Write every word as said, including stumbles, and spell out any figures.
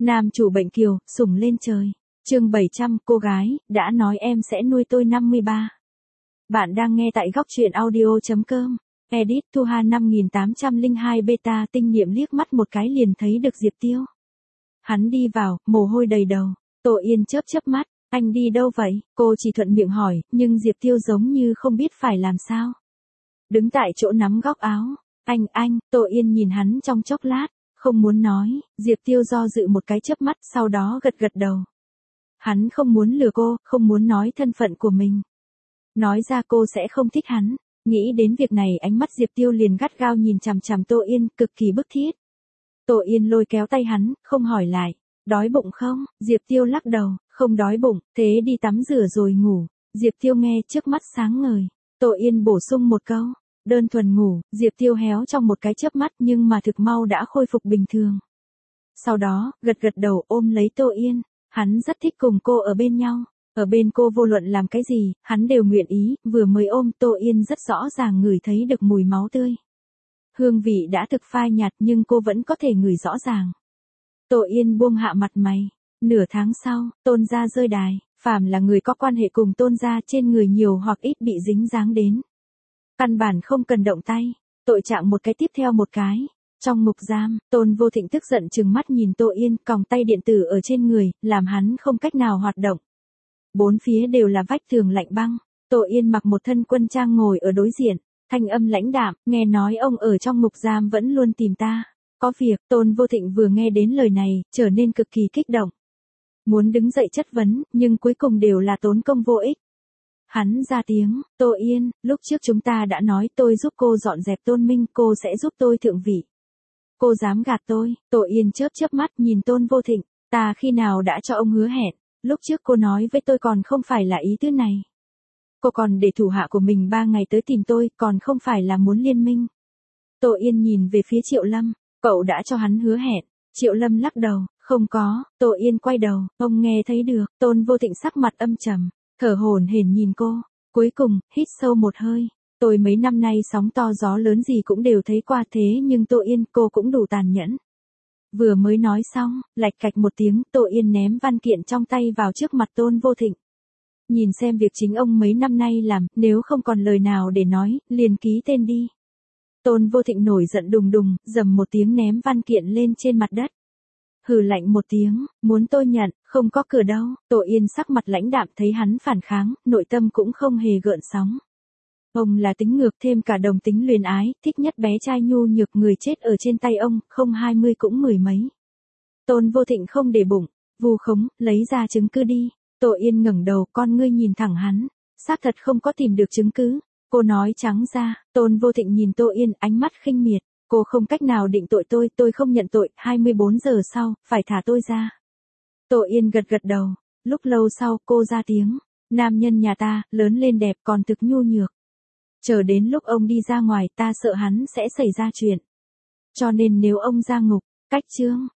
Nam chủ bệnh kiều, sủng lên trời. Chương bảy trăm, cô gái, đã nói em sẽ nuôi tôi năm mươi ba. Bạn đang nghe tại góc truyện audio chấm com. Edit Thu Hà năm nghìn tám trăm lẻ hai beta tinh niệm liếc mắt một cái liền thấy được Diệp Tiêu. Hắn đi vào, mồ hôi đầy đầu. Tô Yên chớp chớp mắt, anh đi đâu vậy? Cô chỉ thuận miệng hỏi, nhưng Diệp Tiêu giống như không biết phải làm sao. Đứng tại chỗ nắm góc áo. Anh, anh, Tô Yên nhìn hắn trong chốc lát, không muốn nói, Diệp Tiêu do dự một cái chớp mắt, sau đó gật gật đầu. Hắn không muốn lừa cô, không muốn nói thân phận của mình. Nói ra cô sẽ không thích hắn. Nghĩ đến việc này ánh mắt Diệp Tiêu liền gắt gao nhìn chằm chằm Tô Yên, cực kỳ bức thiết. Tô Yên lôi kéo tay hắn, không hỏi lại. Đói bụng không? Diệp Tiêu lắc đầu, không đói bụng, thế đi tắm rửa rồi ngủ. Diệp Tiêu nghe trước mắt sáng ngời. Tô Yên bổ sung một câu. Đơn thuần ngủ, Diệp Tiêu héo trong một cái chớp mắt nhưng mà thực mau đã khôi phục bình thường. Sau đó, gật gật đầu ôm lấy Tô Yên. Hắn rất thích cùng cô ở bên nhau. Ở bên cô vô luận làm cái gì, hắn đều nguyện ý, vừa mới ôm Tô Yên rất rõ ràng ngửi thấy được mùi máu tươi. Hương vị đã thực phai nhạt nhưng cô vẫn có thể ngửi rõ ràng. Tô Yên buông hạ mặt mày. Nửa tháng sau, Tôn gia rơi đài, phàm là người có quan hệ cùng Tôn gia trên người nhiều hoặc ít bị dính dáng đến. Căn bản không cần động tay, tội trạng một cái tiếp theo một cái. Trong ngục giam, Tôn Vô Thịnh tức giận trừng mắt nhìn Tô Yên còng tay điện tử ở trên người, làm hắn không cách nào hoạt động. Bốn phía đều là vách tường lạnh băng. Tô Yên mặc một thân quân trang ngồi ở đối diện, thanh âm lãnh đạm, nghe nói ông ở trong ngục giam vẫn luôn tìm ta. Có việc, Tôn Vô Thịnh vừa nghe đến lời này, trở nên cực kỳ kích động. Muốn đứng dậy chất vấn, nhưng cuối cùng đều là tốn công vô ích. Hắn ra tiếng, Tô Yên, lúc trước chúng ta đã nói tôi giúp cô dọn dẹp Tôn Minh, cô sẽ giúp tôi thượng vị. Cô dám gạt tôi? Tô Yên chớp chớp mắt nhìn Tôn Vô Thịnh, ta khi nào đã cho ông hứa hẹn, lúc trước cô nói với tôi còn không phải là ý tứ này. Cô còn để thủ hạ của mình ba ngày tới tìm tôi, còn không phải là muốn liên minh. Tô Yên nhìn về phía Triệu Lâm, cậu đã cho hắn hứa hẹn. Triệu Lâm lắc đầu, không có. Tô Yên quay đầu, ông nghe thấy được. Tôn Vô Thịnh sắc mặt âm trầm, thở hổn hển nhìn cô, cuối cùng, hít sâu một hơi. Tôi mấy năm nay sóng to gió lớn gì cũng đều thấy qua thế nhưng Tô Yên cô cũng đủ tàn nhẫn. Vừa mới nói xong, lạch cạch một tiếng, Tô Yên ném văn kiện trong tay vào trước mặt Tôn Vô Thịnh. Nhìn xem việc chính ông mấy năm nay làm, nếu không còn lời nào để nói, liền ký tên đi. Tôn Vô Thịnh nổi giận đùng đùng, dầm một tiếng ném văn kiện lên trên mặt đất. Hừ lạnh một tiếng, muốn tôi nhận, không có cửa đâu. Tô Yên sắc mặt lãnh đạm thấy hắn phản kháng, nội tâm cũng không hề gợn sóng. Ông là tính ngược thêm cả đồng tính luyến ái, thích nhất bé trai nhu nhược người chết ở trên tay ông, không hai mươi cũng mười mấy. Tôn Vô Thịnh không để bụng, vu khống, lấy ra chứng cứ đi. Tô Yên ngẩng đầu, con ngươi nhìn thẳng hắn, xác thật không có tìm được chứng cứ. Cô nói trắng ra. Tôn Vô Thịnh nhìn Tô Yên, ánh mắt khinh miệt, cô không cách nào định tội tôi, tôi không nhận tội, hai mươi bốn giờ sau, phải thả tôi ra. Tô Yên gật gật đầu, lúc lâu sau cô ra tiếng, nam nhân nhà ta, lớn lên đẹp còn thực nhu nhược. Chờ đến lúc ông đi ra ngoài ta sợ hắn sẽ xảy ra chuyện. Cho nên nếu ông ra ngục, cách chương,